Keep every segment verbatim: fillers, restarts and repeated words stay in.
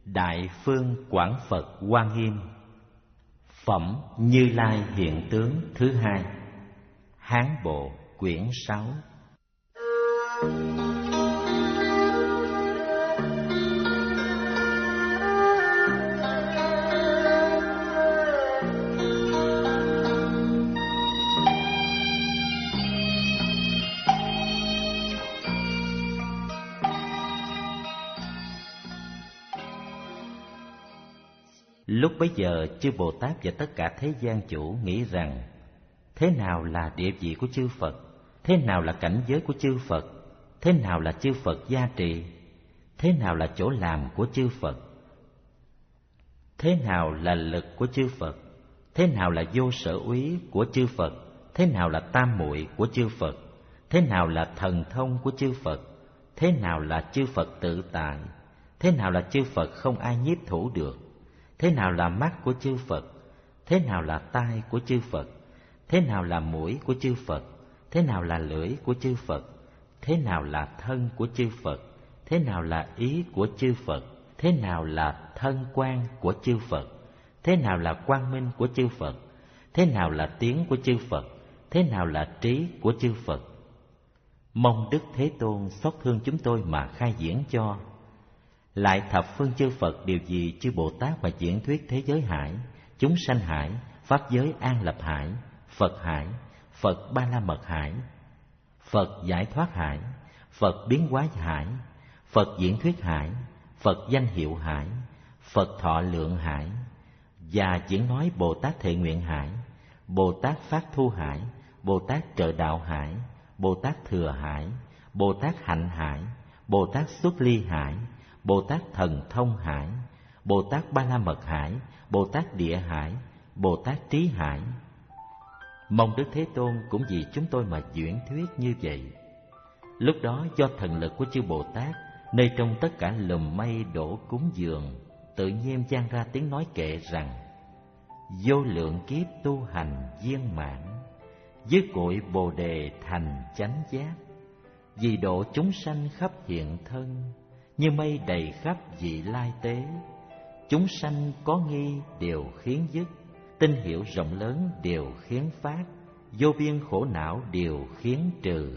Đại Phương Quảng Phật Hoa Nghiêm. Phẩm Như Lai Hiện Tướng thứ hai. Hán Bộ quyển sáu. Lúc bấy giờ, chư Bồ Tát và tất cả thế gian chủ nghĩ rằng: thế nào là địa vị của chư Phật? Thế nào là cảnh giới của chư Phật? Thế nào là chư Phật gia trì? Thế nào là chỗ làm của chư Phật? Thế nào là lực của chư Phật? Thế nào là vô sở úy của chư Phật? Thế nào là tam muội của chư Phật? Thế nào là thần thông của chư Phật? Thế nào là chư Phật tự tại? Thế nào là chư Phật không ai nhiếp thủ được? Thế nào là mắt của chư Phật? Thế nào là tai của chư Phật? Thế nào là mũi của chư Phật? Thế nào là lưỡi của chư Phật? Thế nào là thân của chư Phật? Thế nào là ý của chư Phật? Thế nào là thân quan của chư Phật? Thế nào là quang minh của chư Phật? Thế nào là tiếng của chư Phật? Thế nào là trí của chư Phật? Mong Đức Thế Tôn xót thương chúng tôi mà khai diễn cho. Lại thập phương chư Phật điều gì chư Bồ Tát mà diễn thuyết thế giới hải, chúng sanh hải, pháp giới an lập hải, Phật hải, Phật ba la mật hải, Phật giải thoát hải, Phật biến hóa hải, Phật diễn thuyết hải, Phật danh hiệu hải, Phật thọ lượng hải, và diễn nói Bồ Tát thệ nguyện hải, Bồ Tát phát thu hải, Bồ Tát trợ đạo hải, Bồ Tát thừa hải, Bồ Tát hạnh hải, Bồ Tát xuất ly hải, Bồ Tát thần thông hải, Bồ Tát ba la mật hải, Bồ Tát địa hải, Bồ Tát trí hải. Mong Đức Thế Tôn cũng vì chúng tôi mà diễn thuyết như vậy. Lúc đó do thần lực của chư Bồ Tát, nơi trong tất cả lùm mây đổ cúng dường, tự nhiên vang ra tiếng nói kệ rằng: vô lượng kiếp tu hành viên mãn, dưới cội Bồ đề thành chánh giác, vì độ chúng sanh khắp hiện thân, như mây đầy khắp vị lai tế. Chúng sanh có nghi đều khiến dứt, tinh hiểu rộng lớn đều khiến phát, vô biên khổ não đều khiến trừ,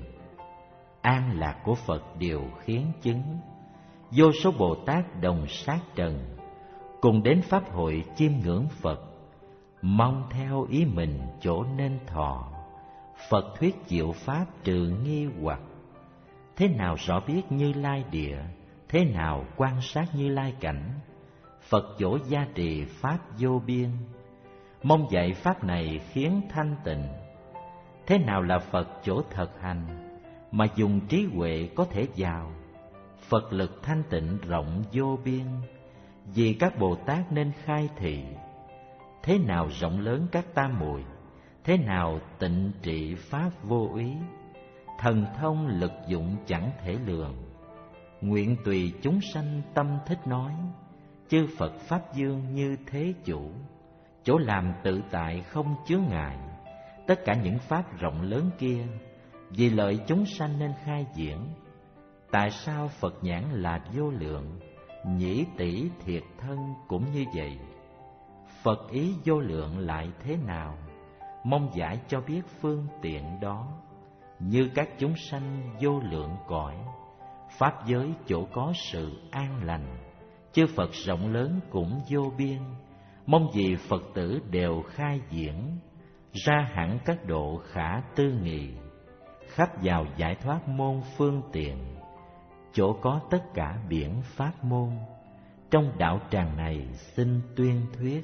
an lạc của Phật đều khiến chứng. Vô số Bồ Tát đồng sát trần, cùng đến pháp hội chiêm ngưỡng Phật, mong theo ý mình chỗ nên thọ. Phật thuyết diệu pháp trừ nghi hoặc, thế nào rõ biết Như Lai địa, thế nào quan sát Như Lai cảnh. Phật chỗ gia trì pháp vô biên, mong dạy pháp này khiến thanh tịnh. Thế nào là Phật chỗ thực hành, mà dùng trí huệ có thể vào. Phật lực thanh tịnh rộng vô biên, vì các Bồ Tát nên khai thị. Thế nào rộng lớn các tam muội, thế nào tịnh trị pháp vô úy. Thần thông lực dụng chẳng thể lường, nguyện tùy chúng sanh tâm thích nói. Chư Phật Pháp Dương như thế chủ, chỗ làm tự tại không chướng ngại. Tất cả những pháp rộng lớn kia, vì lợi chúng sanh nên khai diễn. Tại sao Phật nhãn là vô lượng, nhĩ tỷ thiệt thân cũng như vậy. Phật ý vô lượng lại thế nào, mong giải cho biết phương tiện đó. Như các chúng sanh vô lượng cõi, pháp giới chỗ có sự an lành. Chư Phật rộng lớn cũng vô biên, mong gì Phật tử đều khai diễn. Ra hẳn các độ khả tư nghị, khắp vào giải thoát môn phương tiện. Chỗ có tất cả biển pháp môn, trong đạo tràng này xin tuyên thuyết.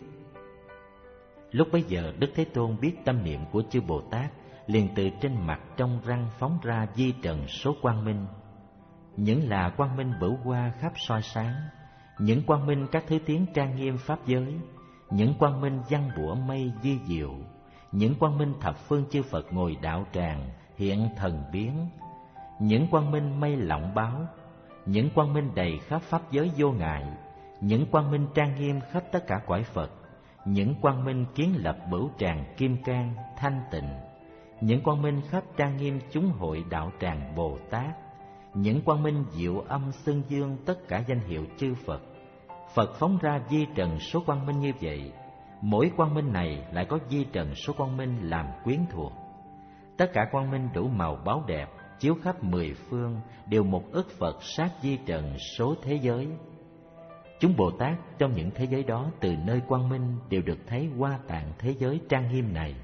Lúc bấy giờ Đức Thế Tôn biết tâm niệm của chư Bồ Tát, liền từ trên mặt trong răng phóng ra di trần số quang minh. Những là quang minh bửu hoa khắp soi sáng, những quang minh các thứ tiếng trang nghiêm pháp giới, những quang minh văn bủa mây di diệu, những quang minh thập phương chư Phật ngồi đạo tràng hiện thần biến, những quang minh mây lọng báo, những quang minh đầy khắp pháp giới vô ngại, những quang minh trang nghiêm khắp tất cả cõi Phật, những quang minh kiến lập bửu tràng kim cang thanh tịnh, những quang minh khắp trang nghiêm chúng hội đạo tràng Bồ Tát, những quang minh diệu âm xưng dương tất cả danh hiệu chư Phật. Phật phóng ra vi trần số quang minh như vậy, mỗi quang minh này lại có vi trần số quang minh làm quyến thuộc. Tất cả quang minh đủ màu báo đẹp, chiếu khắp mười phương, đều một ức Phật sát vi trần số thế giới. Chúng Bồ Tát trong những thế giới đó từ nơi quang minh đều được thấy Hoa Tạng thế giới trang nghiêm này.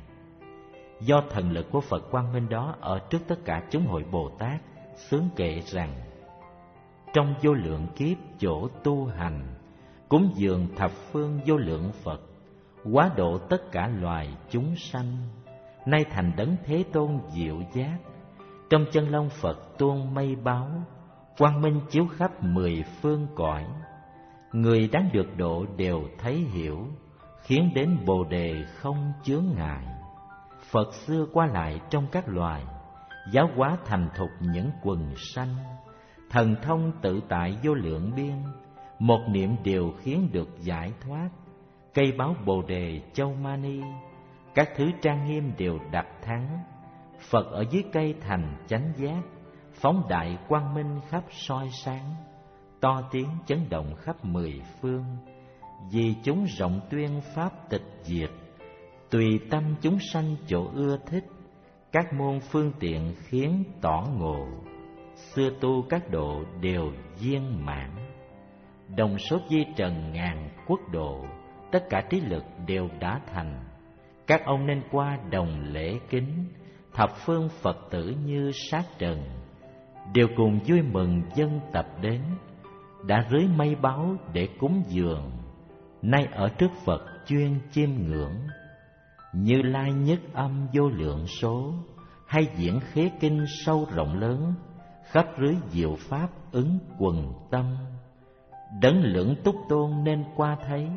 Do thần lực của Phật quang minh đó ở trước tất cả chúng hội Bồ Tát, xướng kệ rằng: trong vô lượng kiếp chỗ tu hành, cúng dường thập phương vô lượng Phật, hóa độ tất cả loài chúng sanh, nay thành đấng Thế Tôn diệu giác. Trong chân long Phật tuôn mây báo, quang minh chiếu khắp mười phương cõi. Người đáng được độ đều thấy hiểu, khiến đến Bồ Đề không chướng ngại. Phật xưa qua lại trong các loài, giáo hóa thành thục những quần sanh. Thần thông tự tại vô lượng biên, một niệm điều khiến được giải thoát. Cây báo Bồ Đề Châu Mani, các thứ trang nghiêm đều đặt thắng. Phật ở dưới cây thành chánh giác, phóng đại quang minh khắp soi sáng. To tiếng chấn động khắp mười phương, vì chúng rộng tuyên pháp tịch diệt. Tùy tâm chúng sanh chỗ ưa thích, các môn phương tiện khiến tỏ ngộ. Xưa tu các độ đều viên mãn, đồng số vi trần ngàn quốc độ. Tất cả trí lực đều đã thành, các ông nên qua đồng lễ kính. Thập phương Phật tử như sát trần, đều cùng vui mừng dân tập đến. Đã rưới mây báo để cúng dường, nay ở trước Phật chuyên chiêm ngưỡng. Như Lai nhất âm vô lượng số, hay diễn khế kinh sâu rộng lớn. Khắp rưới diệu pháp ứng quần tâm, đấng lưỡng túc tôn nên qua thấy.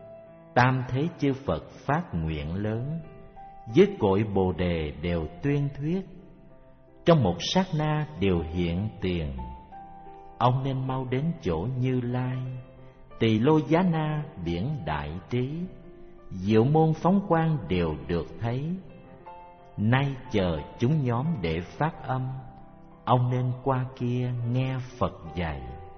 Tam thế chư Phật phát nguyện lớn, dưới cội Bồ Đề đều tuyên thuyết. Trong một sát na đều hiện tiền, ông nên mau đến chỗ Như Lai. Tỳ Lô Giá Na biển đại trí, diệu môn phóng quang đều được thấy. Nay chờ chúng nhóm để phát âm, ông nên qua kia nghe Phật dạy.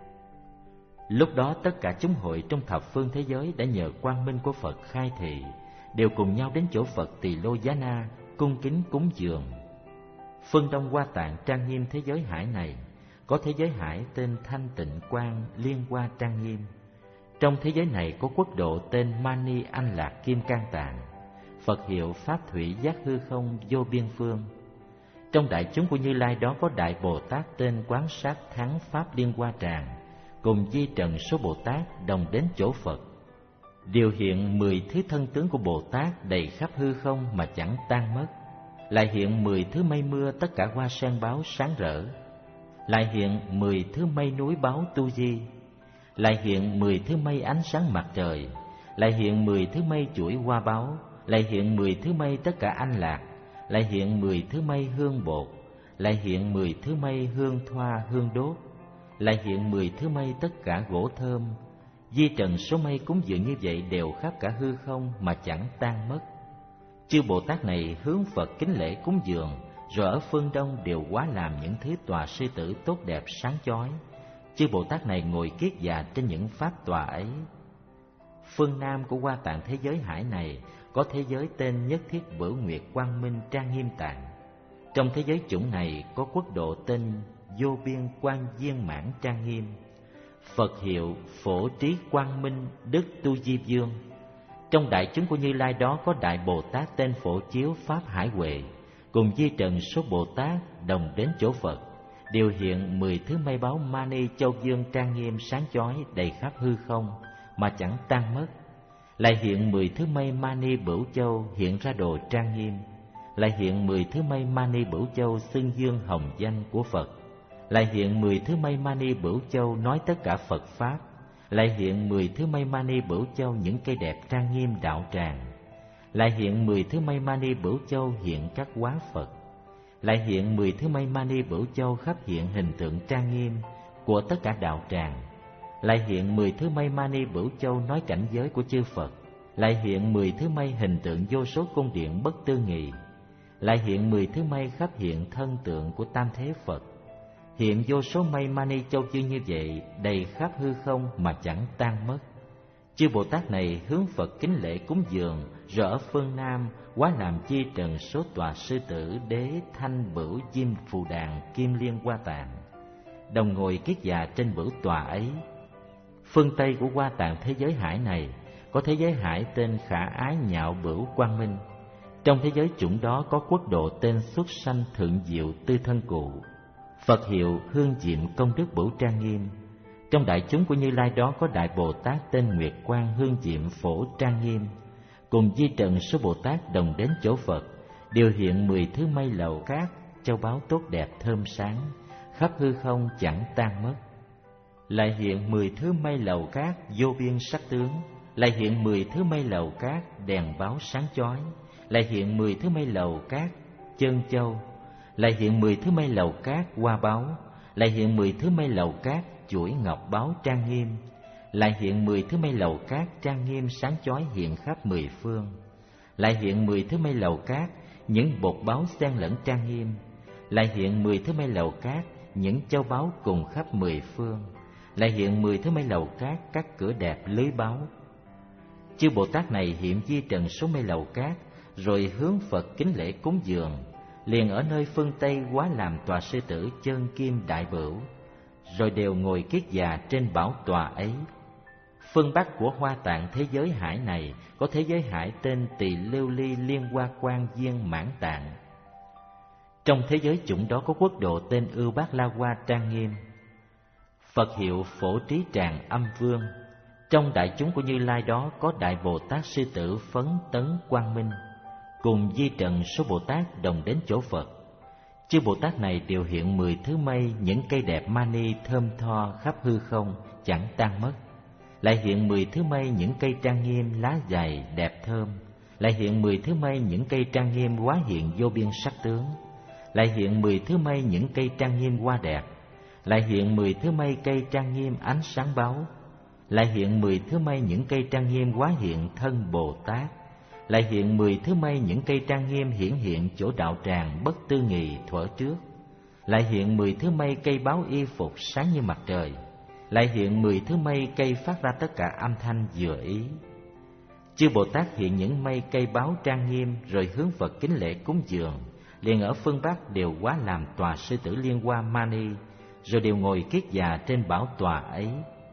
Lúc đó tất cả chúng hội trong thập phương thế giới đã nhờ quang minh của Phật khai thị, đều cùng nhau đến chỗ Phật Tỳ Lô Giá Na cung kính cúng dường. Phương Đông Hoa Tạng trang nghiêm thế giới hải này, có thế giới hải tên Thanh Tịnh Quang Liên Hoa trang nghiêm. Trong thế giới này có quốc độ tên Mani Anh Lạc Kim Cang Tạng, Phật hiệu Pháp Thủy Giác Hư Không Vô Biên Phương. Trong đại chúng của Như Lai đó có Đại Bồ Tát tên Quán Sát Thắng Pháp Liên Hoa Tràng, cùng di trần số Bồ Tát đồng đến chỗ Phật. Điều hiện mười thứ thân tướng của Bồ Tát đầy khắp hư không mà chẳng tan mất. Lại hiện mười thứ mây mưa tất cả hoa sen báo sáng rỡ. Lại hiện mười thứ mây núi báo tu di. Lại hiện mười thứ mây ánh sáng mặt trời. Lại hiện mười thứ mây chuỗi hoa báo. Lại hiện mười thứ mây tất cả anh lạc. Lại hiện mười thứ mây hương bột. Lại hiện mười thứ mây hương thoa hương đốt. Lại hiện mười thứ mây tất cả gỗ thơm. Di trần số mây cúng dường như vậy đều khắp cả hư không mà chẳng tan mất. Chư Bồ Tát này hướng Phật kính lễ cúng dường, rồi ở phương Đông đều hóa làm những thứ tòa sư tử tốt đẹp sáng chói. Chư Bồ Tát này ngồi kiết già trên những pháp tòa ấy. Phương Nam của Hoa Tạng thế giới hải này có thế giới tên Nhất Thiết Bửu Nguyệt Quang Minh Trang Nghiêm Tạng. Trong thế giới chủng này có quốc độ tên Vô Biên Quan Viên Mãn Trang Nghiêm, Phật hiệu Phổ Trí Quang Minh Đức Tu Di Dương. Trong đại chúng của Như Lai đó có Đại Bồ Tát tên Phổ Chiếu Pháp Hải Huệ, cùng di trần số Bồ Tát đồng đến chỗ Phật, điều hiện mười thứ mây báo Mani Châu Dương trang nghiêm sáng chói đầy khắp hư không mà chẳng tan mất. Lại hiện mười thứ mây Mani Bửu Châu hiện ra đồ trang nghiêm. Lại hiện mười thứ mây Mani Bửu Châu xưng dương hồng danh của Phật. Lại hiện mười thứ mây Mani Bửu Châu nói tất cả Phật Pháp. Lại hiện mười thứ mây Mani Bửu Châu những cây đẹp trang nghiêm đạo tràng. Lại hiện mười thứ mây Mani Bửu Châu hiện các hóa Phật. Lại hiện mười thứ mây Mani Bửu Châu khắp hiện hình tượng trang nghiêm của tất cả đạo tràng. Lại hiện mười thứ mây Mani Bửu Châu nói cảnh giới của chư Phật. Lại hiện mười thứ mây hình tượng vô số cung điện bất tư nghị. Lại hiện mười thứ mây khắp hiện thân tượng của tam thế Phật. Hiện vô số mây Mani Châu Dương như vậy đầy khắp hư không mà chẳng tan mất. Chư Bồ Tát này hướng Phật kính lễ cúng dường, rồi ở phương Nam quá làm chi trần số tòa sư tử đế thanh bửu diêm phù đàn kim liên hoa tạng, đồng ngồi kiết già trên bửu tòa ấy. Phương Tây của Hoa Tạng thế giới hải này có thế giới hải tên Khả Ái Nhạo Bửu Quang Minh. Trong thế giới chủng đó có quốc độ tên Xuất Sanh Thượng Diệu Tư Thân Cụ, Phật hiệu Hương Diệm Công Đức Bửu Trang Nghiêm. Trong đại chúng của Như Lai đó có Đại Bồ Tát tên Nguyệt Quang Hương Diệm Phổ Trang Nghiêm, cùng di trần số Bồ Tát đồng đến chỗ Phật, đều hiện mười thứ mây lầu cát, châu báu tốt đẹp thơm sáng, khắp hư không chẳng tan mất. Lại hiện mười thứ mây lầu cát vô biên sắc tướng, lại hiện mười thứ mây lầu cát đèn báo sáng chói, lại hiện mười thứ mây lầu cát chân châu, lại hiện mười thứ mây lầu cát hoa báu, lại hiện mười thứ mây lầu cát chuỗi ngọc báu trang nghiêm, lại hiện mười thứ mây lầu cát trang nghiêm sáng chói hiện khắp mười phương, lại hiện mười thứ mây lầu cát những bột báu xen lẫn trang nghiêm, lại hiện mười thứ mây lầu cát những châu báu cùng khắp mười phương, lại hiện mười thứ mây lầu cát các cửa đẹp lưới báu. Chư Bồ Tát này hiện di trần số mây lầu cát, rồi hướng Phật kính lễ cúng dường, liền ở nơi phương Tây quá làm tòa sư tử chân kim đại bửu, rồi đều ngồi kiết già trên bảo tòa ấy. Phương Bắc của Hoa Tạng thế giới hải này có thế giới hải tên Tỳ Lưu Ly Liên Hoa Quan Viên Mãn Tạng. Trong thế giới chủng đó có quốc độ tên Ưu Bát La Hoa Trang Nghiêm, Phật hiệu Phổ Trí Tràng Âm Vương. Trong đại chúng của Như Lai đó có Đại Bồ Tát Sư Tử Phấn Tấn Quang Minh, cùng di trần số Bồ Tát đồng đến chỗ Phật. Chư Bồ Tát này đều hiện mười thứ mây những cây đẹp mani thơm tho khắp hư không chẳng tan mất, lại hiện mười thứ mây những cây trang nghiêm lá dày đẹp thơm, lại hiện mười thứ mây những cây trang nghiêm hóa hiện vô biên sắc tướng, lại hiện mười thứ mây những cây trang nghiêm hoa đẹp, lại hiện mười thứ mây cây trang nghiêm ánh sáng báu, lại hiện mười thứ mây những cây trang nghiêm hóa hiện thân Bồ Tát, lại hiện mười thứ mây những cây trang nghiêm hiển hiện chỗ đạo tràng bất tư nghì thuở trước, lại hiện mười thứ mây cây báo y phục sáng như mặt trời, lại hiện mười thứ mây cây phát ra tất cả âm thanh vừa ý. Chư Bồ Tát hiện những mây cây báo trang nghiêm, rồi hướng Phật kính lễ cúng dường, liền ở phương Bắc đều hóa làm tòa sư tử Liên Hoa Mani, rồi đều ngồi kiết già trên bảo tòa ấy.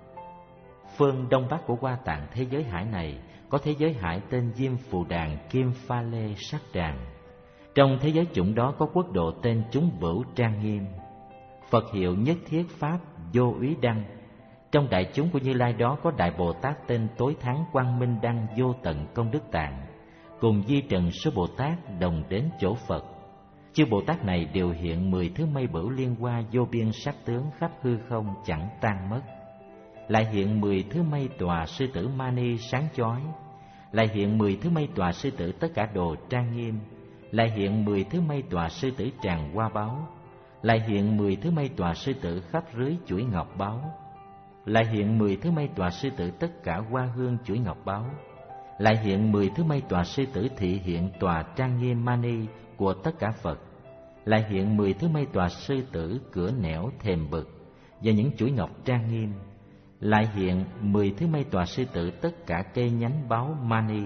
Phương Đông Bắc của Hoa Tạng thế giới hải này có thế giới hải tên Diêm Phù Đàn Kim Pha Lê Sắc Tràng. Trong thế giới chủng đó có quốc độ tên Chúng Bửu Trang Nghiêm, Phật hiệu Nhất Thiết Pháp Vô Úy Đăng. Trong đại chúng của Như Lai đó có Đại Bồ Tát tên Tối Thắng Quang Minh Đăng Vô Tận Công Đức Tạng, cùng di trần số Bồ Tát đồng đến chỗ Phật. Chư Bồ Tát này đều hiện mười thứ mây bửu liên hoa vô biên sắc tướng khắp hư không chẳng tan mất, lại hiện mười thứ mây tòa sư tử mani sáng chói, lại hiện mười thứ mây tòa sư tử tất cả đồ trang nghiêm, lại hiện mười thứ mây tòa sư tử tràng hoa báu, lại hiện mười thứ mây tòa sư tử khắp rưới chuỗi ngọc báu, lại hiện mười thứ mây tòa sư tử tất cả hoa hương chuỗi ngọc báu, lại hiện mười thứ mây tòa sư tử thị hiện tòa trang nghiêm mani của tất cả Phật, lại hiện mười thứ mây tòa sư tử cửa nẻo thềm bực và những chuỗi ngọc trang nghiêm, lại hiện mười thứ mây tòa sư tử tất cả cây nhánh báo mani,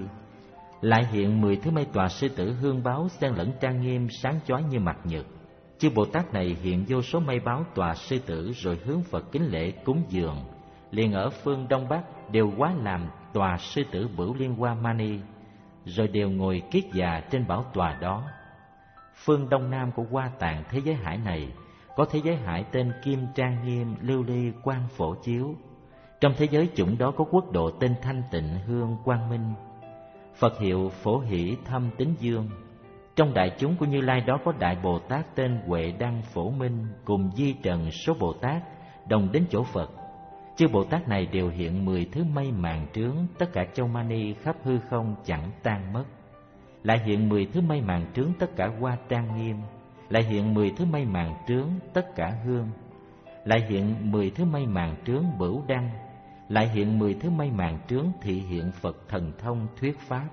lại hiện mười thứ mây tòa sư tử hương báo xen lẫn trang nghiêm sáng chói như mặt nhật. Chư Bồ Tát này hiện vô số mây báo tòa sư tử, rồi hướng Phật kính lễ cúng dường, liền ở phương Đông Bắc đều hóa làm tòa sư tử Bửu Liên Hoa Mani, rồi đều ngồi kiết già trên bảo tòa đó. Phương Đông Nam của Hoa Tạng thế giới hải này có thế giới hải tên Kim Trang Nghiêm Lưu Ly Quang Phổ Chiếu. Trong thế giới chủng đó có quốc độ tên Thanh Tịnh Hương Quang Minh, Phật hiệu Phổ Hỷ Thâm Tính Dương. Trong đại chúng của Như Lai đó có Đại Bồ Tát tên Huệ Đăng Phổ Minh, cùng di trần số Bồ Tát đồng đến chỗ Phật. Chư Bồ Tát này đều hiện mười thứ mây màn trướng tất cả châu mani khắp hư không chẳng tan mất, lại hiện mười thứ mây màn trướng tất cả hoa trang nghiêm, lại hiện mười thứ mây màn trướng tất cả hương, lại hiện mười thứ mây màn trướng bửu đăng, lại hiện mười thứ mây màn trướng thị hiện Phật thần thông thuyết pháp,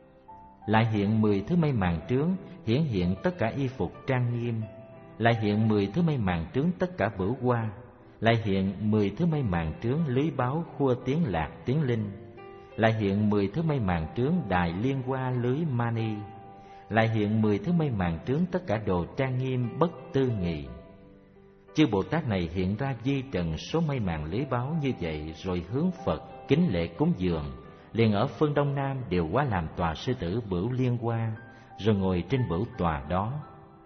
lại hiện mười thứ mây màn trướng hiển hiện tất cả y phục trang nghiêm, lại hiện mười thứ mây màn trướng tất cả bửu hoa, lại hiện mười thứ mây màn trướng lưới báo khua tiếng lạc tiếng linh, lại hiện mười thứ mây màn trướng đài liên hoa lưới mani, lại hiện mười thứ mây màn trướng tất cả đồ trang nghiêm bất tư nghị. Chư Bồ Tát này hiện ra di trần số mây màn lưới báo như vậy, rồi hướng Phật kính lễ cúng dường, liền ở phương Đông Nam đều quá làm tòa sư tử bửu liên hoa, rồi ngồi trên bửu tòa đó.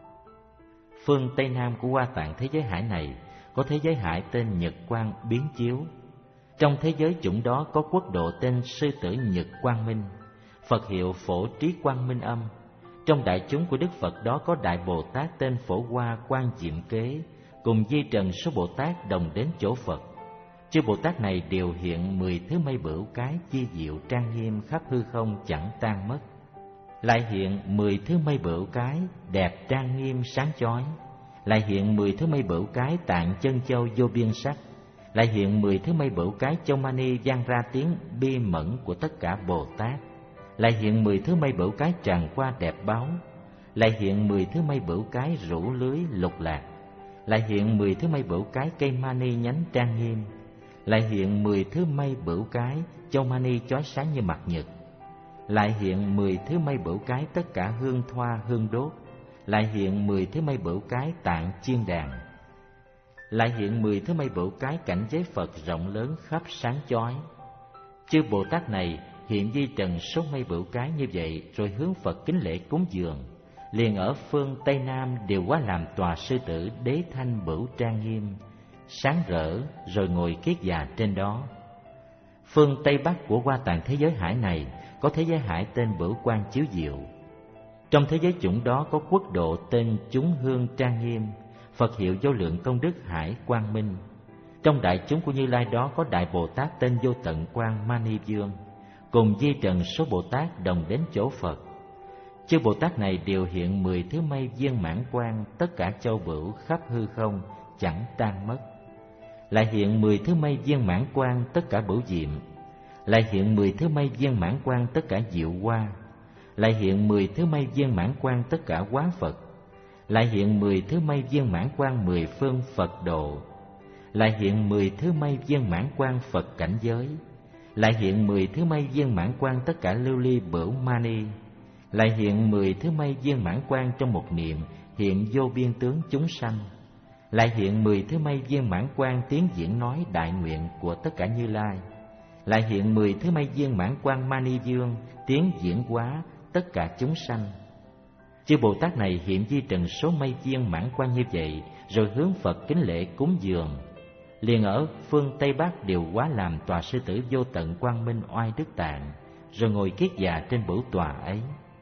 Phương Tây Nam của Hoa Tạng thế giới hải này có thế giới hải tên Nhật Quang Biến Chiếu. Trong thế giới chủng đó có quốc độ tên Sư Tử Nhật Quang Minh, Phật hiệu Phổ Trí Quang Minh Âm. Trong đại chúng của Đức Phật đó có Đại Bồ Tát tên Phổ Hoa Quan Diệm Kế, cùng di trần số Bồ Tát đồng đến chỗ Phật. Chư Bồ Tát này đều hiện mười thứ mây bửu cái chi diệu trang nghiêm khắp hư không chẳng tan mất. Lại hiện mười thứ mây bửu cái đẹp trang nghiêm sáng chói. Lại hiện mười thứ mây bửu cái tạng chân châu vô biên sắc. Lại hiện mười thứ mây bửu cái châu mani vang ra tiếng bi mẫn của tất cả Bồ Tát. Lại hiện mười thứ mây bửu cái tràng hoa đẹp báu. Lại hiện mười thứ mây bửu cái rủ lưới lục lạc. Lại hiện mười thứ mây bửu cái cây mani nhánh trang nghiêm. Lại hiện mười thứ mây bửu cái châu mani chói sáng như mặt nhật. Lại hiện mười thứ mây bửu cái tất cả hương thoa hương đốt. Lại hiện mười thứ mây bửu cái tạng chiên đàn. Lại hiện mười thứ mây bửu cái cảnh giới Phật rộng lớn khắp sáng chói. Chư Bồ Tát này hiện di trần số mây bửu cái như vậy, rồi hướng Phật kính lễ cúng dường, liền ở phương Tây Nam đều quá làm tòa sư tử đế thanh bửu trang nghiêm sáng rỡ, rồi ngồi kiết già trên đó. Phương Tây Bắc của Hoa Tạng thế giới hải này có thế giới hải tên Bửu Quang Chiếu Diệu. Trong thế giới chủng đó có quốc độ tên Chúng Hương Trang Nghiêm, Phật hiệu Vô Lượng Công Đức Hải Quang Minh. Trong đại chúng của Như Lai đó có Đại Bồ Tát tên Vô Tận Quang Mani Dương, cùng di trần số Bồ Tát đồng đến chỗ Phật. Chư Bồ Tát này đều hiện mười thứ mây viên mãn quang tất cả châu bửu khắp hư không chẳng tan mất. Lại hiện mười thứ mây viên mãn quang tất cả bửu diệm. Lại hiện mười thứ mây viên mãn quang tất cả diệu hoa. Lại hiện mười thứ mây viên mãn quang tất cả hóa Phật. Lại hiện mười thứ mây viên mãn quang mười phương Phật độ. Lại hiện mười thứ mây viên mãn quang Phật cảnh giới. Lại hiện mười thứ mây viên mãn quang tất cả lưu ly bửu mani. Lại hiện mười thứ mây viên mãn quang trong một niệm hiện vô biên tướng chúng sanh. Lại hiện mười thứ mây viên mãn quang tiếng diễn nói đại nguyện của tất cả Như Lai. Lại hiện mười thứ mây viên mãn quang mani dương tiếng diễn hóa tất cả chúng sanh. Chư Bồ Tát này hiện di trần số mây viên mãn quang như vậy, rồi hướng Phật kính lễ cúng dường, liền ở phương Tây Bắc đều hóa làm tòa sư tử Vô Tận Quang Minh oai Đức Tạng, rồi ngồi kiết già trên bửu tòa ấy.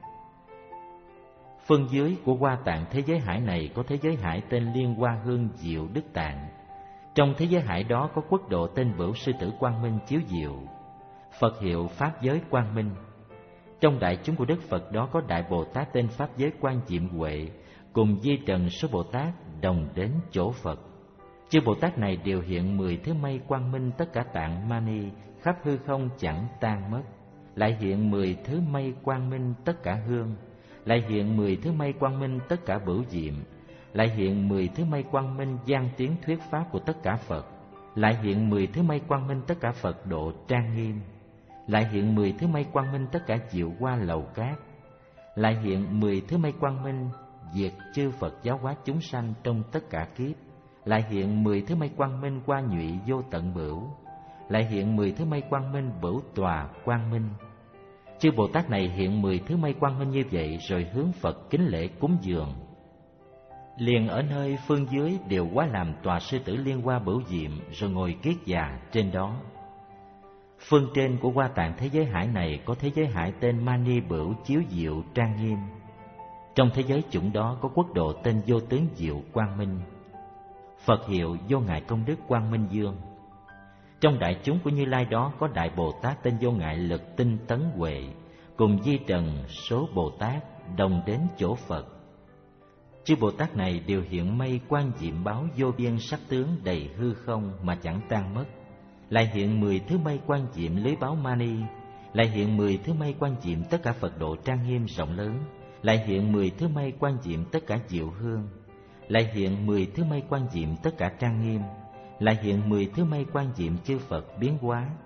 Phương dưới của Hoa Tạng thế giới hải này có thế giới hải tên Liên Hoa Hương Diệu Đức Tạng. Trong thế giới hải đó có quốc độ tên Bửu Sư Tử Quang Minh Chiếu Diệu, Phật hiệu Pháp Giới Quang Minh. Trong đại chúng của Đức Phật đó có Đại Bồ Tát tên Pháp Giới Quan Diệm Huệ, cùng di trần số Bồ Tát đồng đến chỗ Phật. Chư Bồ Tát này đều hiện mười thứ mây quang minh tất cả tạng mani khắp hư không chẳng tan mất. Lại hiện mười thứ mây quang minh tất cả hương. Lại hiện mười thứ mây quang minh tất cả bửu diệm. Lại hiện mười thứ mây quang minh giang tiếng thuyết pháp của tất cả Phật. Lại hiện mười thứ mây quang minh tất cả Phật độ trang nghiêm. Lại hiện mười thứ mây quang minh tất cả diệu hoa lầu cát. Lại hiện mười thứ mây quang minh diệt chư Phật giáo hóa chúng sanh trong tất cả kiếp. Lại hiện mười thứ mây quang minh qua nhụy vô tận bửu. Lại hiện mười thứ mây quang minh bửu tòa quang minh. Chư Bồ Tát này hiện mười thứ mây quang minh như vậy, rồi hướng Phật kính lễ cúng dường, liền ở nơi phương dưới đều hóa làm tòa sư tử Liên Hoa Bửu Diệm, rồi ngồi kiết già trên đó. Phương trên của Hoa Tạng thế giới hải này có thế giới hải tên Mani Bửu Chiếu Diệu Trang Nghiêm. Trong thế giới chủng đó có quốc độ tên Vô Tướng Diệu Quang Minh, Phật hiệu Vô Ngại Công Đức Quang Minh Dương. Trong đại chúng của Như Lai đó có Đại Bồ Tát tên Vô Ngại Lực Tinh Tấn Huệ, cùng di trần số Bồ Tát đồng đến chỗ Phật. Chư Bồ Tát này đều hiện mây quan diệm báo vô biên sắc tướng đầy hư không mà chẳng tan mất. Lại hiện mười thứ mây quan diệm lưới báo mani. Lại hiện mười thứ mây quan diệm tất cả Phật độ trang nghiêm rộng lớn. Lại hiện mười thứ mây quan diệm tất cả diệu hương. Lại hiện mười thứ mây quan diệm tất cả trang nghiêm. Lại hiện mười thứ mây quan diệm chư Phật biến hóa.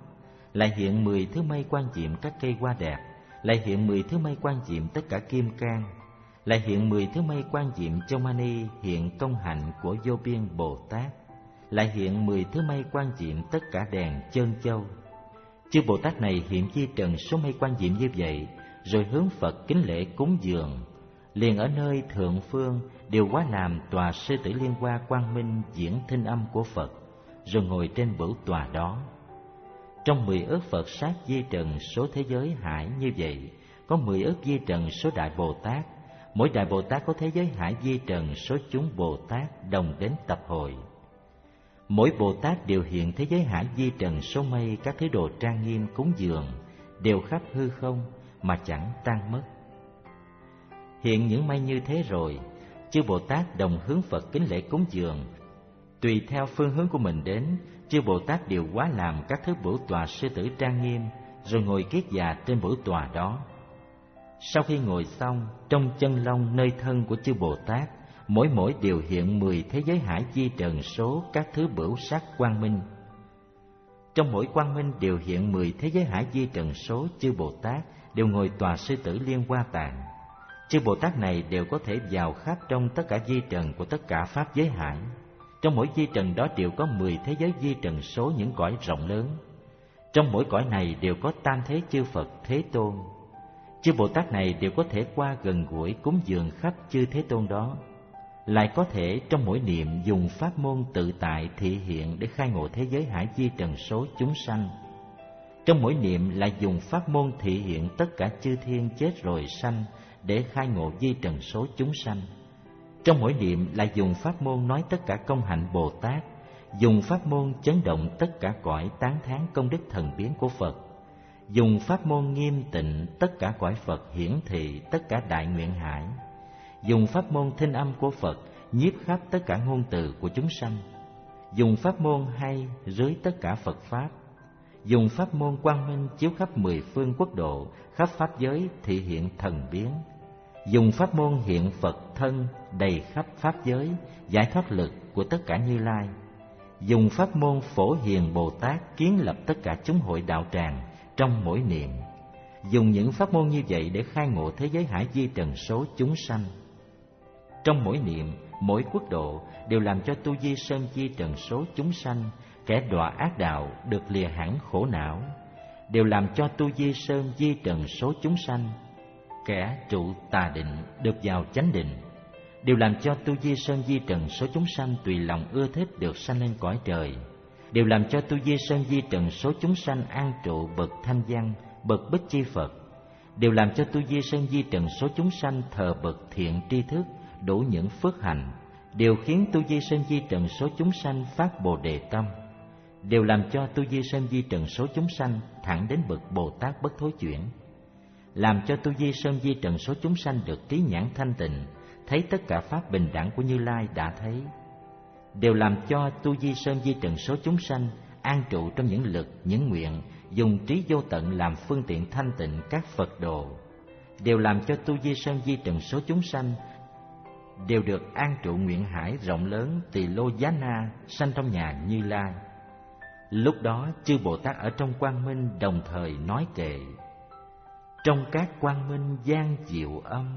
lại hiện mười thứ mây quan diệm các cây hoa đẹp, lại hiện mười thứ mây quan diệm tất cả kim cang, lại hiện mười thứ mây quan diệm châu mani hiện công hạnh của vô biên Bồ Tát, lại hiện mười thứ mây quan diệm tất cả đèn chân châu. Chư Bồ Tát này hiện di trần số mây quan diệm như vậy, rồi hướng Phật kính lễ cúng dường. Liền ở nơi thượng phương đều hóa làm tòa sư tử liên hoa quang minh diễn thinh âm của Phật, rồi ngồi trên bửu tòa đó. Trong mười ức Phật sát di trần số thế giới hải như vậy, có mười ức di trần số Đại Bồ Tát. Mỗi Đại Bồ Tát có thế giới hải di trần số chúng Bồ Tát đồng đến tập hội. Mỗi Bồ Tát đều hiện thế giới hải di trần số mây các thứ đồ trang nghiêm cúng dường, đều khắp hư không mà chẳng tan mất. Hiện những mây như thế rồi, chư Bồ Tát đồng hướng Phật kính lễ cúng dường. Tùy theo phương hướng của mình đến, chư Bồ Tát đều hóa làm các thứ bửu tòa sư tử trang nghiêm, rồi ngồi kiết già trên bửu tòa đó. Sau khi ngồi xong, trong chân long nơi thân của chư Bồ Tát, mỗi mỗi đều hiện mười thế giới hải di trần số các thứ bửu sắc quang minh. Trong mỗi quang minh đều hiện mười thế giới hải di trần số chư Bồ Tát đều ngồi tòa sư tử liên hoa tạng. Chư Bồ Tát này đều có thể vào khắp trong tất cả di trần của tất cả pháp giới hải. Trong mỗi di trần đó đều có mười thế giới di trần số những cõi rộng lớn. Trong mỗi cõi này đều có tam thế chư Phật Thế Tôn. Chư Bồ Tát này đều có thể qua gần gũi cúng dường khắp chư Thế Tôn đó. Lại có thể trong mỗi niệm dùng pháp môn tự tại thị hiện để khai ngộ thế giới hải di trần số chúng sanh. Trong mỗi niệm lại dùng pháp môn thị hiện tất cả chư thiên chết rồi sanh để khai ngộ di trần số chúng sanh. Trong mỗi niệm lại dùng pháp môn nói tất cả công hạnh Bồ Tát, dùng pháp môn chấn động tất cả cõi tán thán công đức thần biến của Phật, dùng pháp môn nghiêm tịnh tất cả cõi Phật hiển thị tất cả đại nguyện hải, dùng pháp môn thinh âm của Phật nhiếp khắp tất cả ngôn từ của chúng sanh, dùng pháp môn hay rưới tất cả Phật pháp, dùng pháp môn quang minh chiếu khắp mười phương quốc độ, khắp pháp giới thị hiện thần biến, dùng pháp môn hiện Phật thân đầy khắp pháp giới, giải thoát lực của tất cả Như Lai, dùng pháp môn Phổ Hiền Bồ Tát kiến lập tất cả chúng hội đạo tràng trong mỗi niệm, dùng những pháp môn như vậy để khai ngộ thế giới hải di trần số chúng sanh. Trong mỗi niệm, mỗi quốc độ đều làm cho tu di sơn di trần số chúng sanh, kẻ đọa ác đạo được lìa hẳn khổ não, đều làm cho tu di sơn di trần số chúng sanh, kẻ trụ tà định được vào chánh định, đều làm cho tu di sơn di trần số chúng sanh tùy lòng ưa thích được sanh lên cõi trời, đều làm cho tu di sơn di trần số chúng sanh an trụ bậc thanh văn, bậc bích chi Phật, đều làm cho tu di sơn di trần số chúng sanh thờ bậc thiện tri thức, đủ những phước hạnh, đều khiến tu di sơn di trần số chúng sanh phát bồ đề tâm, đều làm cho tu di sơn di trần số chúng sanh thẳng đến bậc Bồ Tát bất thối chuyển, làm cho tu di sơn di trần số chúng sanh được trí nhãn thanh tịnh, thấy tất cả pháp bình đẳng của Như Lai đã thấy, đều làm cho tu di sơn di trần số chúng sanh an trụ trong những lực, những nguyện, dùng trí vô tận làm phương tiện thanh tịnh các Phật đồ, đều làm cho tu di sơn di trần số chúng sanh đều được an trụ nguyện hải rộng lớn tỳ lô giá na sanh trong nhà Như Lai. Lúc đó chư Bồ Tát ở trong quang minh đồng thời nói kệ: trong các quang minh gian diệu âm,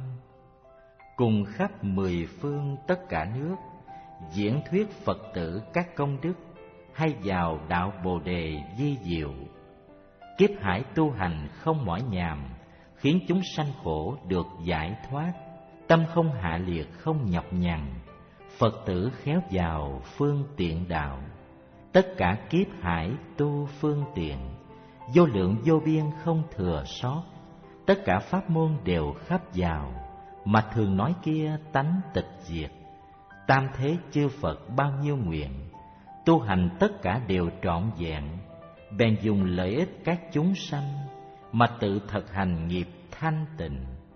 cùng khắp mười phương tất cả nước, diễn thuyết Phật tử các công đức, hay vào đạo Bồ đề di diệu. Kiếp hải tu hành không mỏi nhàm, khiến chúng sanh khổ được giải thoát. Tâm không hạ liệt không nhọc nhằn, Phật tử khéo vào phương tiện đạo. Tất cả kiếp hải tu phương tiện, vô lượng vô biên không thừa sót. Tất cả pháp môn đều khắp vào, mà thường nói kia tánh tịch diệt. Tam thế chư Phật bao nhiêu nguyện, tu hành tất cả đều trọn vẹn. Bèn dùng lợi ích các chúng sanh, mà tự thực hành nghiệp thanh tịnh.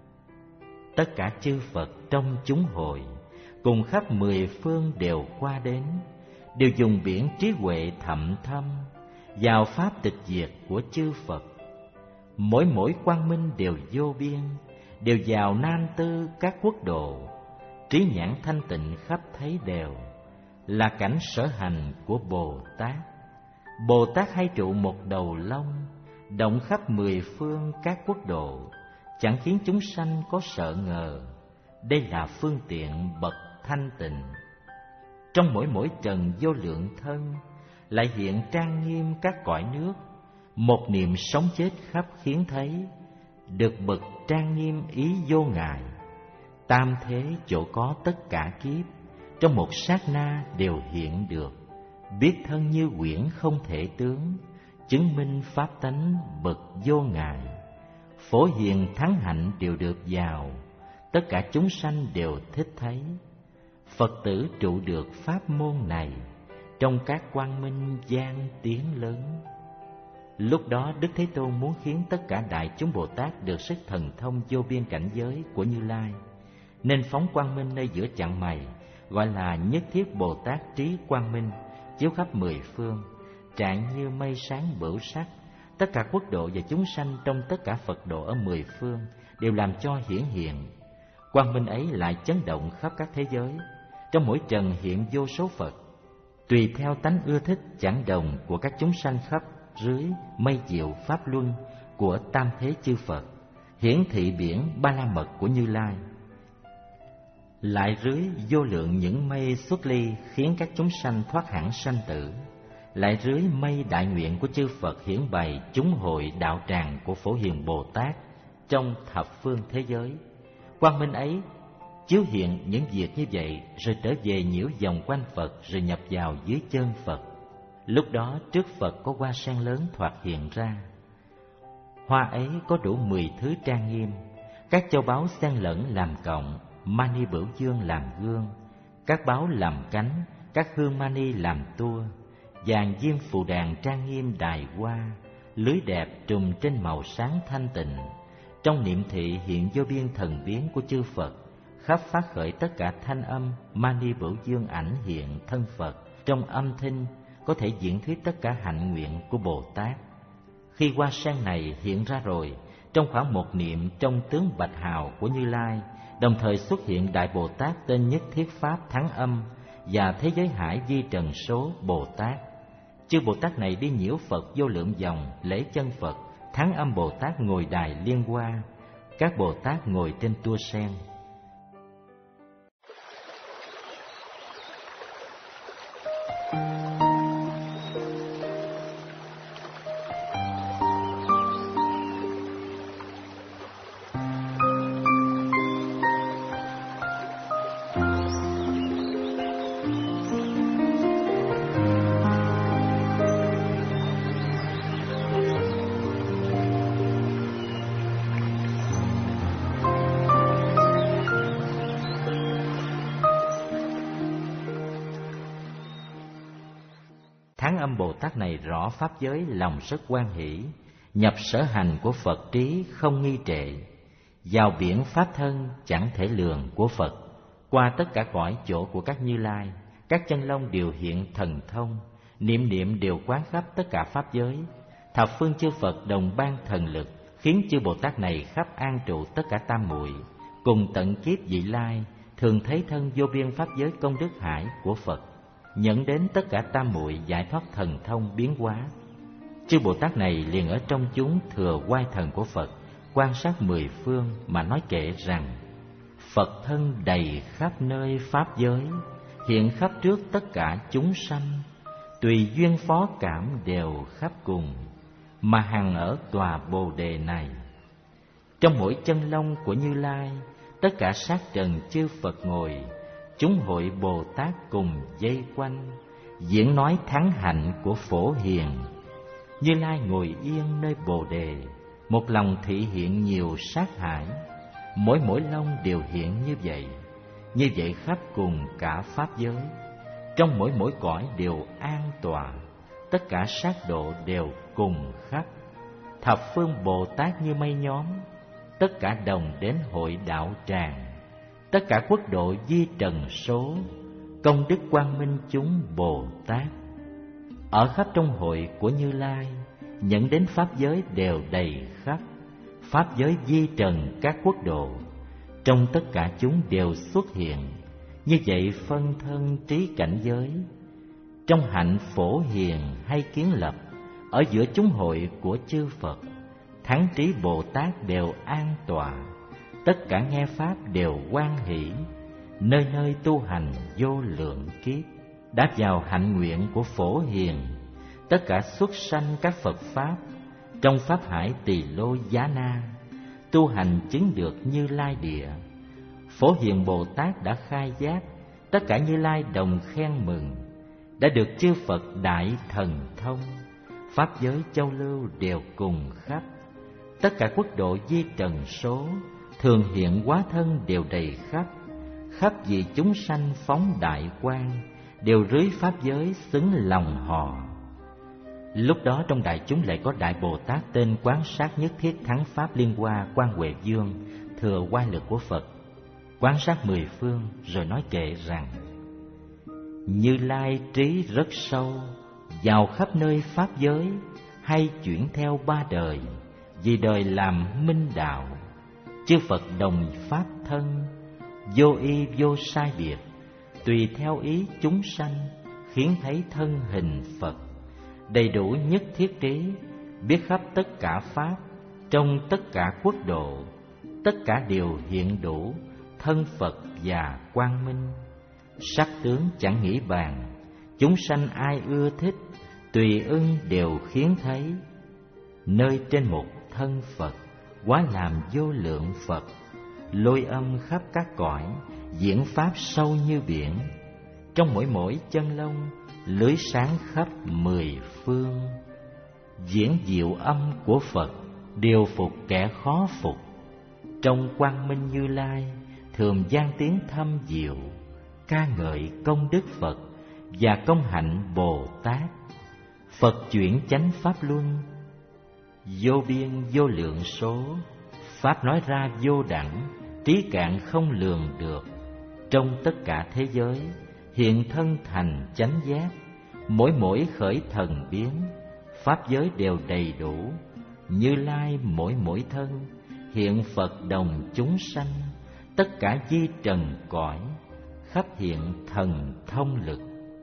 Tất cả chư Phật trong chúng hội, cùng khắp mười phương đều qua đến, đều dùng biển trí huệ thậm thâm, vào pháp tịch diệt của chư Phật. Mỗi mỗi quang minh đều vô biên, đều vào nam tư các quốc độ. Trí nhãn thanh tịnh khắp thấy đều, là cảnh sở hành của Bồ Tát. Bồ Tát hay trụ một đầu lông, động khắp mười phương các quốc độ, chẳng khiến chúng sanh có sợ ngờ. Đây là phương tiện bậc thanh tịnh. Trong mỗi mỗi trần vô lượng thân, lại hiện trang nghiêm các cõi nước, một niệm sống chết khắp khiến thấy, được bậc trang nghiêm ý vô ngại. Tam thế chỗ có tất cả kiếp, trong một sát na đều hiện được. Biết thân như quyển không thể tướng, chứng minh pháp tánh bậc vô ngại. Phổ hiền thắng hạnh đều được vào, tất cả chúng sanh đều thích thấy. Phật tử trụ được pháp môn này, trong các quang minh gian tiếng lớn. Lúc đó Đức Thế Tôn muốn khiến tất cả đại chúng Bồ Tát được sức thần thông vô biên cảnh giới của Như Lai, nên phóng quang minh nơi giữa chặng mày, gọi là Nhất Thiết Bồ Tát Trí Quang Minh, chiếu khắp mười phương, trạng như mây sáng bửu sắc. Tất cả quốc độ và chúng sanh trong tất cả Phật độ ở mười phương đều làm cho hiển hiện. Quang minh ấy lại chấn động khắp các thế giới, trong mỗi trần hiện vô số Phật, tùy theo tánh ưa thích chẳng đồng của các chúng sanh khắp dưới mây diệu pháp luân của tam thế chư Phật, hiển thị biển ba la mật của Như Lai. Lại rưới vô lượng những mây xuất ly, khiến các chúng sanh thoát hẳn sanh tử. Lại rưới mây đại nguyện của chư Phật, hiển bày chúng hội đạo tràng của Phổ Hiền Bồ Tát trong thập phương thế giới. Quang minh ấy chiếu hiện những việc như vậy, rồi trở về nhiễu vòng quanh Phật, rồi nhập vào dưới chân Phật. Lúc đó trước Phật có hoa sen lớn thoạt hiện ra. Hoa ấy có đủ mười thứ trang nghiêm, các châu báu xen lẫn làm cộng, mani bửu dương làm gương, các báu làm cánh, các hương mani làm tua, vàng diêm phù đàn trang nghiêm đài hoa, lưới đẹp trùm trên màu sáng thanh tịnh. Trong niệm thị hiện vô biên thần biến của chư Phật, khắp phát khởi tất cả thanh âm mani bửu dương ảnh hiện thân Phật. Trong âm thanh có thể diễn thuyết tất cả hạnh nguyện của Bồ Tát. Khi hoa sen này hiện ra rồi, trong khoảng một niệm trong tướng bạch hào của Như Lai, đồng thời xuất hiện Đại Bồ Tát tên Nhất Thiết Pháp Thắng Âm và thế giới hải vi trần số Bồ Tát. Chư Bồ Tát này đi nhiễu Phật vô lượng vòng lễ chân Phật. Thắng Âm Bồ Tát ngồi đài liên hoa, các Bồ Tát ngồi trên tua sen. Thắng Âm Bồ Tát này rõ pháp giới, lòng rất hoan hỷ, nhập sở hành của Phật trí không nghi trệ, vào biển pháp thân chẳng thể lường của Phật, qua tất cả cõi chỗ của các Như Lai, các chân long đều hiện thần thông, niệm niệm đều quán khắp tất cả pháp giới. Thập phương chư Phật đồng ban thần lực, khiến chư Bồ Tát này khắp an trụ tất cả tam muội, cùng tận kiếp vị lai, thường thấy thân vô biên pháp giới công đức hải của Phật, nhận đến tất cả tam muội giải thoát thần thông biến hóa. Chư Bồ Tát này liền ở trong chúng thừa oai thần của Phật, quan sát mười phương mà nói kệ rằng: Phật thân đầy khắp nơi pháp giới, hiện khắp trước tất cả chúng sanh, tùy duyên phó cảm đều khắp cùng, mà hằng ở tòa Bồ Đề này. Trong mỗi chân lông của Như Lai, tất cả sát trần chư Phật ngồi, chúng hội Bồ Tát cùng dây quanh, diễn nói thắng hạnh của Phổ Hiền. Như Lai ngồi yên nơi Bồ Đề, một lòng thị hiện nhiều sát hải, mỗi mỗi lông đều hiện như vậy, như vậy khắp cùng cả pháp giới. Trong mỗi mỗi cõi đều an tọa, tất cả sát độ đều cùng khắp. Thập phương Bồ Tát như mây nhóm, tất cả đồng đến hội đạo tràng. Tất cả quốc độ di trần số, công đức quang minh chúng Bồ Tát. Ở khắp trong hội của Như Lai, nhận đến pháp giới đều đầy khắp. Pháp giới di trần các quốc độ, trong tất cả chúng đều xuất hiện. Như vậy phân thân trí cảnh giới, trong hạnh Phổ Hiền hay kiến lập, ở giữa chúng hội của chư Phật, thắng trí Bồ Tát đều an tọa, tất cả nghe pháp đều hoan hỷ, nơi nơi tu hành vô lượng kiếp. Đáp vào hạnh nguyện của Phổ Hiền, tất cả xuất sanh các Phật pháp, trong pháp hải Tỳ Lô Giá Na, tu hành chứng được Như Lai địa. Phổ Hiền Bồ Tát đã khai giác, tất cả Như Lai đồng khen mừng, đã được chư Phật đại thần thông, pháp giới châu lưu đều cùng khắp. Tất cả quốc độ di trần số, thường hiện hóa thân đều đầy khắp. Khắp vì chúng sanh phóng đại quang, đều rưới pháp giới xứng lòng họ. Lúc đó trong đại chúng lại có Đại Bồ Tát tên Quán Sát Nhất Thiết Thắng Pháp Liên Hoa Quan Huệ Dương, thừa oai lực của Phật, quan sát mười phương rồi nói kệ rằng: Như Lai trí rất sâu, vào khắp nơi pháp giới, hay chuyển theo ba đời, vì đời làm minh đạo. Chư Phật đồng pháp thân, vô y vô sai biệt, tùy theo ý chúng sanh, khiến thấy thân hình Phật. Đầy đủ nhất thiết trí, biết khắp tất cả pháp, trong tất cả quốc độ, tất cả đều hiện đủ thân Phật và quang minh. Sắc tướng chẳng nghĩ bàn, chúng sanh ai ưa thích, tùy ưng đều khiến thấy. Nơi trên một thân Phật, hóa làm vô lượng Phật, lôi âm khắp các cõi, diễn pháp sâu như biển. Trong mỗi mỗi chân lông, lưới sáng khắp mười phương. Diễn diệu âm của Phật, điều phục kẻ khó phục. Trong quang minh Như Lai, thường gian tiếng thâm diệu, ca ngợi công đức Phật và công hạnh Bồ Tát. Phật chuyển chánh pháp luân, vô biên vô lượng số, pháp nói ra vô đẳng, trí cạn không lường được. Trong tất cả thế giới, hiện thân thành chánh giác, mỗi mỗi khởi thần biến, pháp giới đều đầy đủ. Như Lai mỗi mỗi thân, hiện Phật đồng chúng sanh, tất cả di trần cõi, khắp hiện thần thông lực.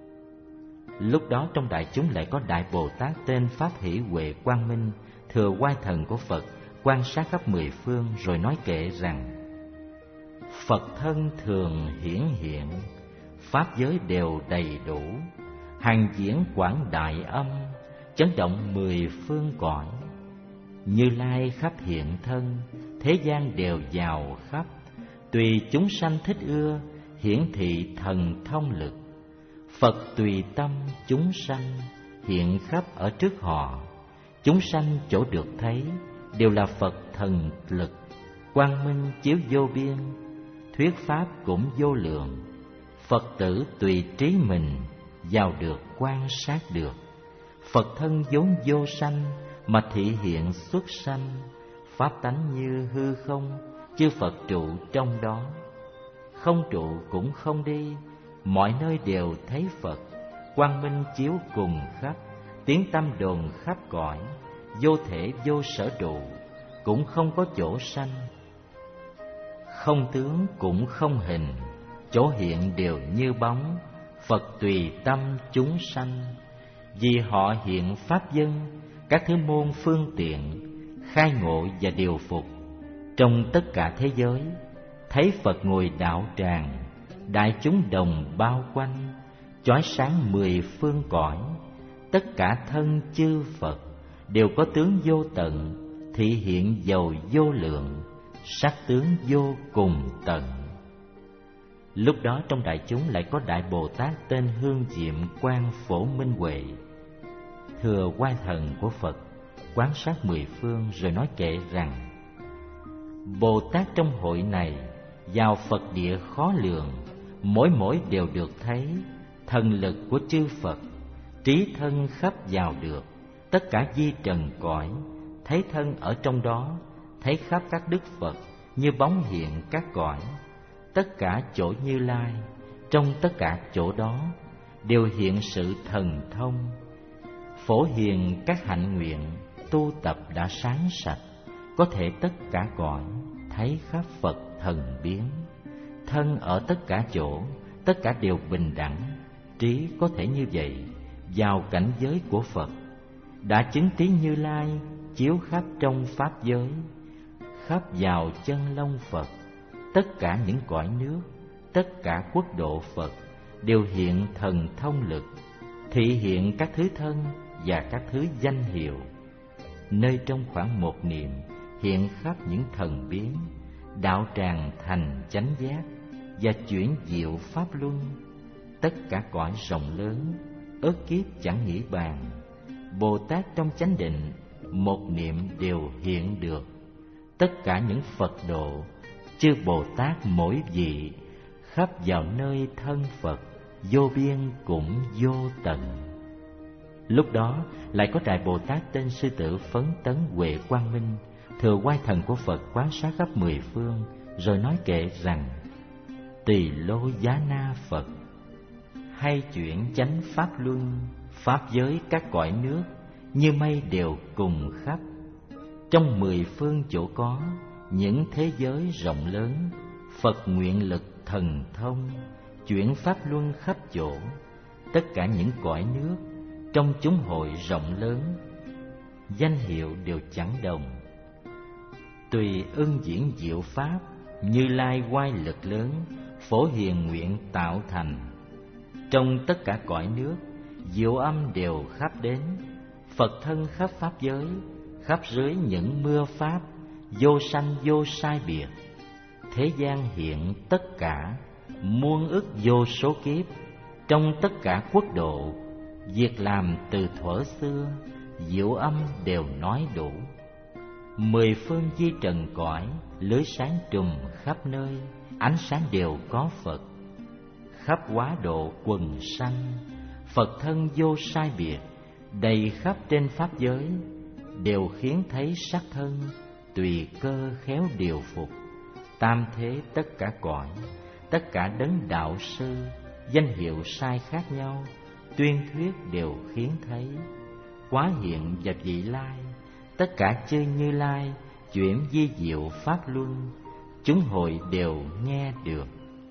Lúc đó trong đại chúng lại có Đại Bồ Tát tên Pháp Hỷ Huệ Quang Minh, thừa oai thần của Phật, quan sát khắp mười phương rồi nói kệ rằng: Phật thân thường hiển hiện, pháp giới đều đầy đủ, hằng diễn quảng đại âm, chấn động mười phương cõi. Như Lai khắp hiện thân, thế gian đều vào khắp, tùy chúng sanh thích ưa, hiển thị thần thông lực. Phật tùy tâm chúng sanh, hiện khắp ở trước họ. Chúng sanh chỗ được thấy, đều là Phật thần lực. Quang minh chiếu vô biên, thuyết pháp cũng vô lượng. Phật tử tùy trí mình, vào được quan sát được. Phật thân vốn vô sanh, mà thị hiện xuất sanh. Pháp tánh như hư không, chư Phật trụ trong đó. Không trụ cũng không đi, mọi nơi đều thấy Phật. Quang minh chiếu cùng khắp, tiếng tâm đồn khắp cõi. Vô thể vô sở trụ, cũng không có chỗ sanh. Không tướng cũng không hình, chỗ hiện đều như bóng. Phật tùy tâm chúng sanh, vì họ hiện pháp dân, các thứ môn phương tiện, khai ngộ và điều phục. Trong tất cả thế giới, thấy Phật ngồi đạo tràng, đại chúng đồng bao quanh, chói sáng mười phương cõi. Tất cả thân chư Phật đều có tướng vô tận, thị hiện dầu vô lượng, sắc tướng vô cùng tận. Lúc đó trong đại chúng lại có Đại Bồ Tát tên Hương Diệm Quang Phổ Minh Huệ, thừa oai thần của Phật, quan sát mười phương rồi nói kệ rằng: Bồ Tát trong hội này, vào Phật địa khó lường, mỗi mỗi đều được thấy thần lực của chư Phật. Trí thân khắp vào được, tất cả di trần cõi, thấy thân ở trong đó, thấy khắp các đức Phật như bóng hiện các cõi. Tất cả chỗ Như Lai, trong tất cả chỗ đó đều hiện sự thần thông. Phổ hiền các hạnh nguyện, tu tập đã sáng sạch, có thể tất cả cõi, thấy khắp Phật thần biến. Thân ở tất cả chỗ, tất cả đều bình đẳng, trí có thể như vậy, vào cảnh giới của Phật. đã chứng tín Như Lai chiếu khắp trong pháp giới, khắp vào chân lông Phật. Tất cả những cõi nước, tất cả quốc độ Phật đều hiện thần thông lực, thị hiện các thứ thân và các thứ danh hiệu. Nơi trong khoảng một niệm hiện khắp những thần biến, đạo tràng thành chánh giác và chuyển diệu pháp luân. Tất cả cõi rộng lớn, ức kiếp chẳng nghĩ bàn. Bồ Tát trong chánh định, một niệm đều hiện được. Tất cả những Phật độ, chư Bồ Tát mỗi vị, khắp vào nơi thân Phật, vô biên cũng vô tận. Lúc đó lại có Đại Bồ Tát tên Sư Tử Phấn Tấn Huệ Quang Minh, thừa oai thần của Phật quán sát khắp mười phương, rồi nói kệ rằng: Tỳ Lô Giá Na Phật, hay chuyển chánh pháp luân, pháp giới các cõi nước như mây đều cùng khắp. Trong mười phương chỗ có những thế giới rộng lớn, Phật nguyện lực thần thông chuyển pháp luân khắp chỗ. Tất cả những cõi nước trong chúng hội rộng lớn, danh hiệu đều chẳng đồng. Tùy ưng diễn diệu pháp, Như Lai oai lực lớn, phổ hiền nguyện tạo thành. Trong tất cả cõi nước, diệu âm đều khắp đến. Phật thân khắp pháp giới, khắp dưới những mưa pháp, vô sanh vô sai biệt. Thế gian hiện tất cả, muôn ức vô số kiếp. Trong tất cả quốc độ, việc làm từ thuở xưa, diệu âm đều nói đủ. Mười phương di trần cõi, lưới sáng trùm khắp nơi, ánh sáng đều có Phật. Khắp quá độ quần sanh, Phật thân vô sai biệt, đầy khắp trên pháp giới, đều khiến thấy sắc thân, tùy cơ khéo điều phục. Tam thế tất cả cõi, tất cả đấng đạo sư, danh hiệu sai khác nhau, tuyên thuyết đều khiến thấy. Quá hiện và vị lai, tất cả chư Như Lai, chuyển di diệu pháp luân, chúng hội đều nghe được.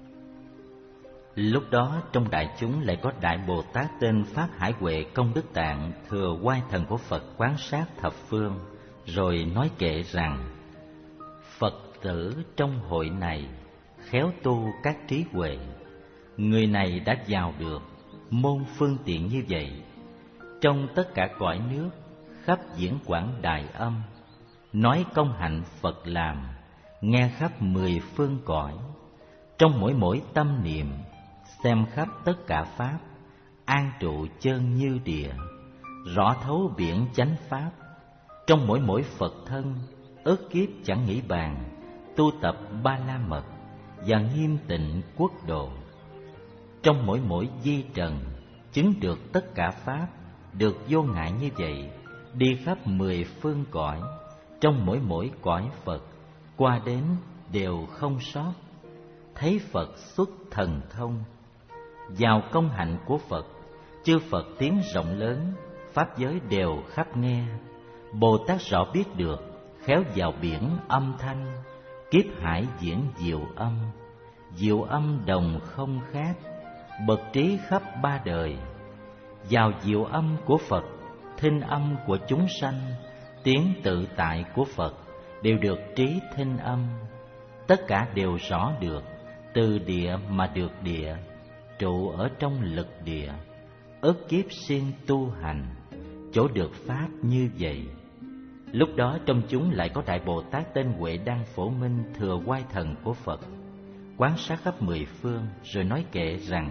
Lúc đó trong đại chúng lại có Đại Bồ Tát tên Pháp Hải Huệ Công Đức Tạng, thừa oai thần của Phật quán sát thập phương, rồi nói kệ rằng: Phật tử trong hội này khéo tu các trí huệ, người này đã vào được môn phương tiện như vậy. Trong tất cả cõi nước, khắp diễn quảng đại âm, nói công hạnh Phật làm, nghe khắp mười phương cõi. Trong mỗi mỗi tâm niệm, xem khắp tất cả pháp, an trụ chân như địa, rõ thấu biển chánh pháp. Trong mỗi mỗi Phật thân, ức kiếp chẳng nghĩ bàn, tu tập ba la mật và nghiêm tịnh quốc độ. Trong mỗi mỗi di trần, chứng được tất cả pháp, được vô ngại như vậy, đi khắp mười phương cõi. Trong mỗi mỗi cõi Phật, qua đến đều không sót, thấy Phật xuất thần thông. Vào công hạnh của Phật, chư Phật tiếng rộng lớn, pháp giới đều khắp nghe. Bồ Tát rõ biết được, khéo vào biển âm thanh, kiếp hải diễn diệu âm, diệu âm đồng không khác, bậc trí khắp ba đời. Vào diệu âm của Phật, thinh âm của chúng sanh, tiếng tự tại của Phật đều được trí thinh âm. Tất cả đều rõ được, từ địa mà được địa, trụ ở trong lực địa, ức kiếp siêng tu hành, chỗ được pháp như vậy. Lúc đó trong chúng lại có Đại Bồ Tát tên Huệ Đăng Phổ Minh, thừa oai thần của Phật, quán sát khắp mười phương, rồi nói kệ rằng: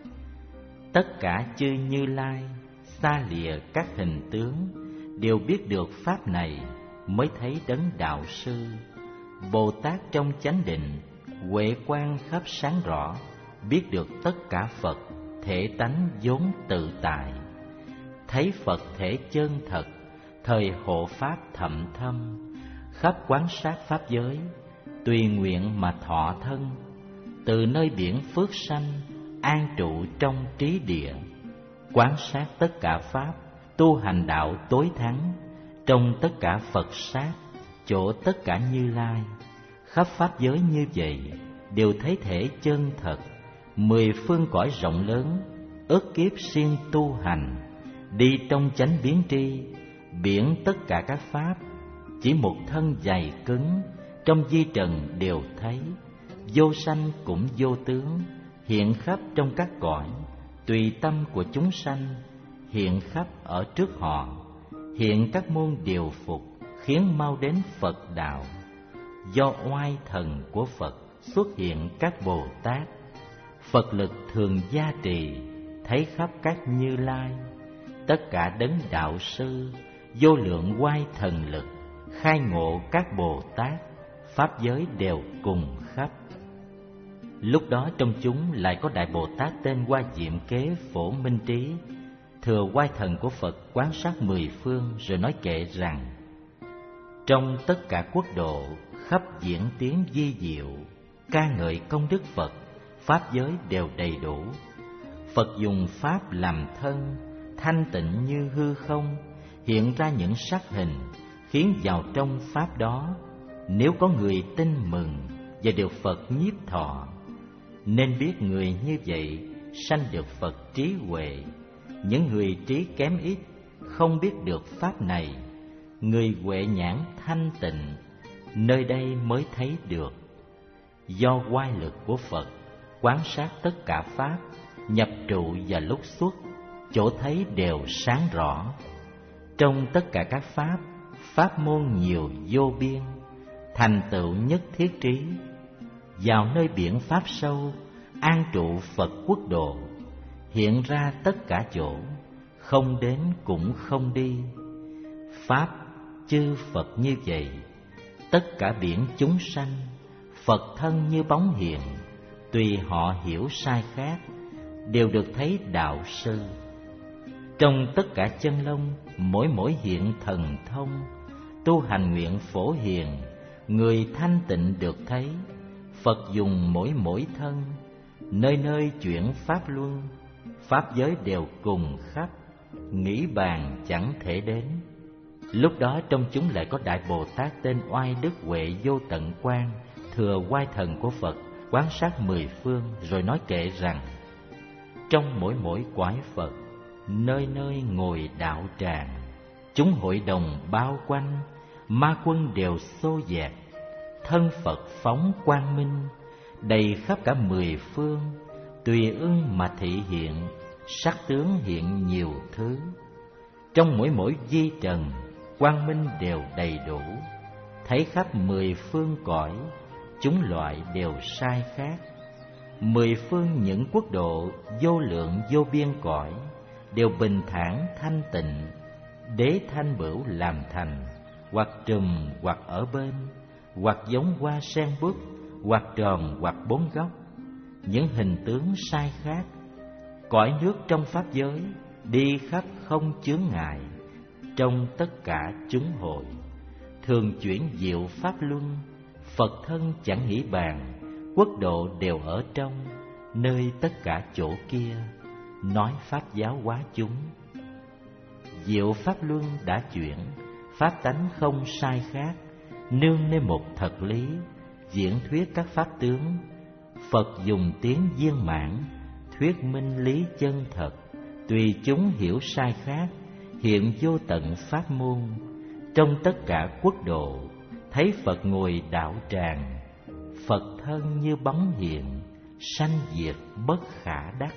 Tất cả chư Như Lai, xa lìa các hình tướng, đều biết được pháp này, mới thấy đấng đạo sư. Bồ Tát trong chánh định, huệ quang khắp sáng rõ, biết được tất cả Phật, thể tánh vốn tự tại. Thấy Phật thể chân thật, thời hộ pháp thậm thâm, khắp quán sát pháp giới, tùy nguyện mà thọ thân. Từ nơi biển phước sanh, an trụ trong trí địa, quán sát tất cả pháp, tu hành đạo tối thắng. Trong tất cả Phật sát, chỗ tất cả Như Lai, khắp pháp giới như vậy, đều thấy thể chân thật. Mười phương cõi rộng lớn, ức kiếp siêng tu hành, đi trong chánh biến tri, biển tất cả các pháp, chỉ một thân dày cứng, trong di trần đều thấy, vô sanh cũng vô tướng, hiện khắp trong các cõi, tùy tâm của chúng sanh, hiện khắp ở trước họ, hiện các môn điều phục, khiến mau đến Phật đạo. Do oai thần của Phật xuất hiện các Bồ Tát, Phật lực thường gia trì, thấy khắp các Như Lai, tất cả đấng đạo sư, vô lượng oai thần lực, khai ngộ các Bồ Tát, pháp giới đều cùng khắp. Lúc đó trong chúng lại có Đại Bồ Tát tên Hoa Diệm Kế Phổ Minh Trí, thừa oai thần của Phật quán sát mười phương, rồi nói kệ rằng: trong tất cả quốc độ, khắp diễn tiến vi diệu, ca ngợi công đức Phật, pháp giới đều đầy đủ. Phật dùng pháp làm thân, thanh tịnh như hư không, hiện ra những sắc hình, khiến vào trong pháp đó, nếu có người tin mừng và được Phật nhiếp thọ. Nên biết người như vậy sanh được Phật trí huệ. Những người trí kém ít, không biết được pháp này, người huệ nhãn thanh tịnh, nơi đây mới thấy được. Do oai lực của Phật, quán sát tất cả pháp, nhập trụ và lúc xuất, chỗ thấy đều sáng rõ. Trong tất cả các pháp, pháp môn nhiều vô biên, thành tựu nhất thiết trí. Vào nơi biển pháp sâu, an trụ Phật quốc độ, hiện ra tất cả chỗ, không đến cũng không đi. Pháp chư Phật như vậy, tất cả biển chúng sanh, Phật thân như bóng hiện, tùy họ hiểu sai khác, đều được thấy đạo sư. Trong tất cả chân lông, mỗi mỗi hiện thần thông, tu hành nguyện phổ hiền, người thanh tịnh được thấy. Phật dùng mỗi mỗi thân, nơi nơi chuyển pháp luân, pháp giới đều cùng khắp, nghĩ bàn chẳng thể đến. Lúc đó trong chúng lại có Đại Bồ Tát tên Oai Đức Huệ Vô Tận Quang, thừa oai thần của Phật, quán sát mười phương, rồi nói kệ rằng: trong mỗi mỗi quái Phật, nơi nơi ngồi đạo tràng, chúng hội đồng bao quanh, ma quân đều xô dạt, thân Phật phóng quang minh, đầy khắp cả mười phương, tùy ưng mà thị hiện, sắc tướng hiện nhiều thứ. Trong mỗi mỗi vi trần, quang minh đều đầy đủ, thấy khắp mười phương cõi, chúng loại đều sai khác. Mười phương những quốc độ, vô lượng vô biên cõi, đều bình thản thanh tịnh, đế thanh bửu làm thành, hoặc trùm hoặc ở bên, hoặc giống hoa sen bút, hoặc tròn hoặc bốn góc, những hình tướng sai khác. Cõi nước trong pháp giới, đi khắp không chướng ngại, trong tất cả chúng hội, thường chuyển diệu pháp luân, Phật thân chẳng nghĩ bàn, quốc độ đều ở trong, nơi tất cả chỗ kia, nói pháp giáo hóa chúng. Diệu pháp luân đã chuyển, pháp tánh không sai khác, nương nơi một thật lý, diễn thuyết các pháp tướng. Phật dùng tiếng viên mãn, thuyết minh lý chân thật, tùy chúng hiểu sai khác, hiện vô tận pháp môn. Trong tất cả quốc độ, thấy Phật ngồi đạo tràng, Phật thân như bóng hiện, sanh diệt bất khả đắc.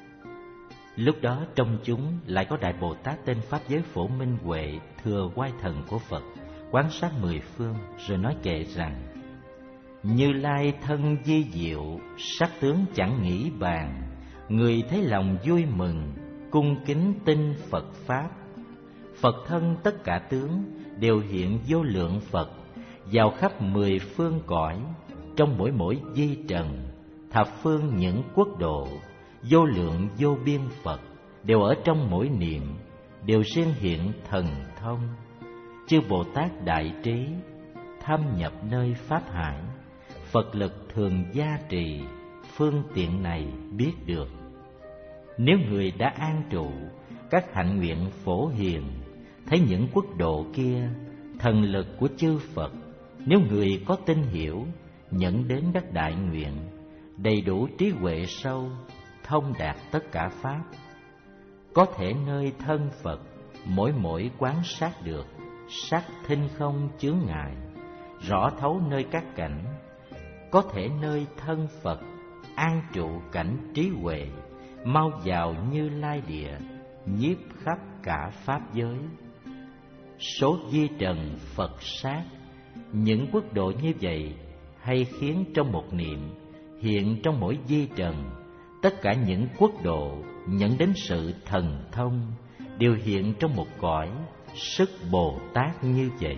Lúc đó trong chúng lại có Đại Bồ Tát tên Pháp Giới Phổ Minh Huệ, thừa oai thần của Phật, quán sát mười phương, rồi nói kệ rằng: Như Lai thân di diệu, sắc tướng chẳng nghĩ bàn, người thấy lòng vui mừng, cung kính tin Phật Pháp. Phật thân tất cả tướng, đều hiện vô lượng Phật, vào khắp mười phương cõi, trong mỗi mỗi di trần, thập phương những quốc độ, vô lượng vô biên Phật, đều ở trong mỗi niệm, đều riêng hiện thần thông. Chư Bồ Tát đại trí, thâm nhập nơi pháp hải, Phật lực thường gia trì, phương tiện này biết được. Nếu người đã an trụ, các hạnh nguyện phổ hiền, thấy những quốc độ kia, thần lực của chư Phật, nếu người có tin hiểu, nhận đến các đại nguyện, đầy đủ trí huệ sâu, thông đạt tất cả pháp, có thể nơi thân Phật mỗi mỗi quán sát được, sắc thinh không chướng ngại, rõ thấu nơi các cảnh, có thể nơi thân Phật, an trụ cảnh trí huệ, mau vào Như Lai địa, nhiếp khắp cả pháp giới. Số di trần Phật sát, những quốc độ như vậy hay khiến trong một niệm, hiện trong mỗi di trần, tất cả những quốc độ nhận đến sự thần thông đều hiện trong một cõi sức Bồ Tát như vậy.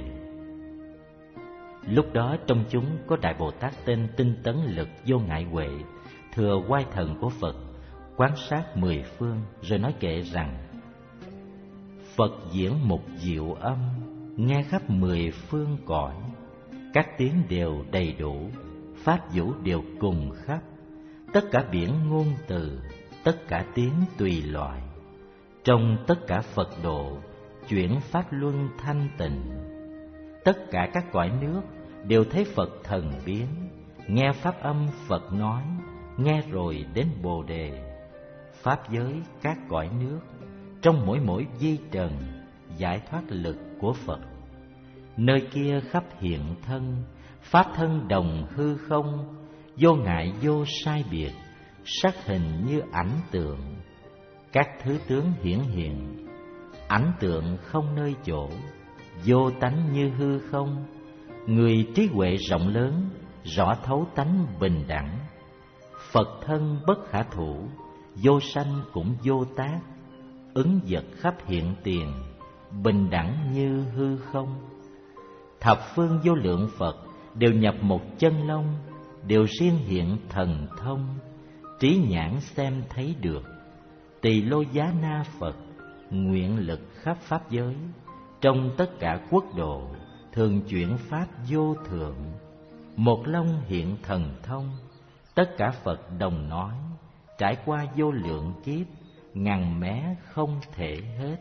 Lúc đó trong chúng có Đại Bồ Tát tên Tinh Tấn Lực Vô Ngại Huệ, thừa oai thần của Phật, quan sát mười phương rồi nói kệ rằng: Phật diễn một diệu âm, nghe khắp mười phương cõi, các tiếng đều đầy đủ, pháp vũ đều cùng khắp, tất cả biển ngôn từ, tất cả tiếng tùy loại. Trong tất cả Phật độ, chuyển pháp luân thanh tịnh, tất cả các cõi nước đều thấy Phật thần biến, nghe pháp âm Phật nói, nghe rồi đến Bồ Đề. Pháp giới các cõi nước, trong mỗi mỗi vi trần, giải thoát lực của Phật. Nơi kia khắp hiện thân, pháp thân đồng hư không, vô ngại vô sai biệt, sắc hình như ảnh tượng. Các thứ tướng hiển hiện, ảnh tượng không nơi chỗ, vô tánh như hư không. Người trí huệ rộng lớn, rõ thấu tánh bình đẳng. Phật thân bất khả thủ, vô sanh cũng vô tác, ứng vật khắp hiện tiền, bình đẳng như hư không. Thập phương vô lượng Phật đều nhập một chân long, đều riêng hiện thần thông, trí nhãn xem thấy được. Tỳ Lô Giá Na Phật nguyện lực khắp pháp giới, trong tất cả quốc độ thường chuyển pháp vô thượng. Một long hiện thần thông, tất cả Phật đồng nói, trải qua vô lượng kiếp, ngàn mé không thể hết.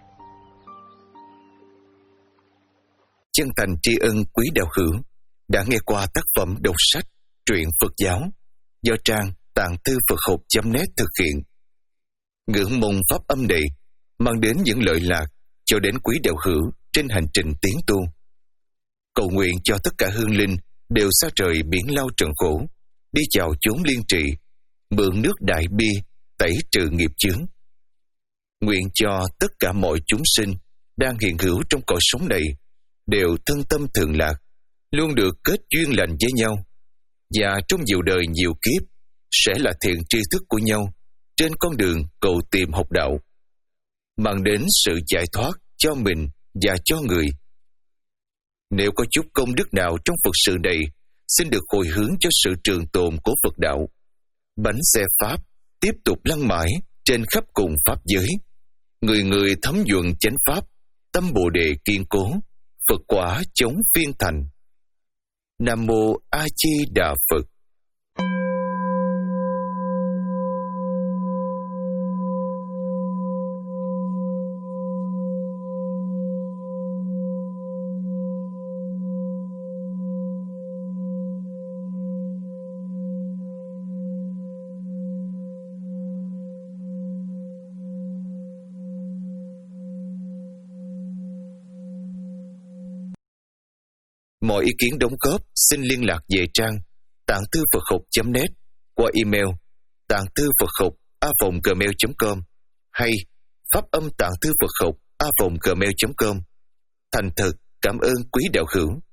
Chân thành tri ân quý đạo hữu đã nghe qua tác phẩm đọc sách truyện Phật giáo do trang tạng thư Phật học chấm net thực hiện. Ngưỡng mong pháp âm này mang đến những lợi lạc cho đến quý đạo hữu trên hành trình tiến tu. Cầu nguyện cho tất cả hương linh đều xa trời biển lao trần khổ, đi vào chốn liên trị, mượn nước đại bi tẩy trừ nghiệp chướng. Nguyện cho tất cả mọi chúng sinh đang hiện hữu trong cõi sống này đều thân tâm thường lạc, luôn được kết duyên lành với nhau, và trong nhiều đời nhiều kiếp sẽ là thiện tri thức của nhau trên con đường cầu tìm học đạo, mang đến sự giải thoát cho mình và cho người. Nếu có chút công đức nào trong Phật sự này, xin được hồi hướng cho sự trường tồn của Phật đạo. Bánh xe Pháp tiếp tục lăn mãi trên khắp cùng Pháp giới. Người người thấm nhuần chánh Pháp, tâm Bồ Đề kiên cố, Phật quả chống phiên thành. Nam Mô A Di Đà Phật. Mọi ý kiến đóng góp xin liên lạc về trang tạng thư Phật học chấm net qua email tạng thư Phật học a vòng gmail chấm com hay pháp âm tạng thư Phật học a vòng gmail chấm com. Thành thật cảm ơn quý đạo hữu.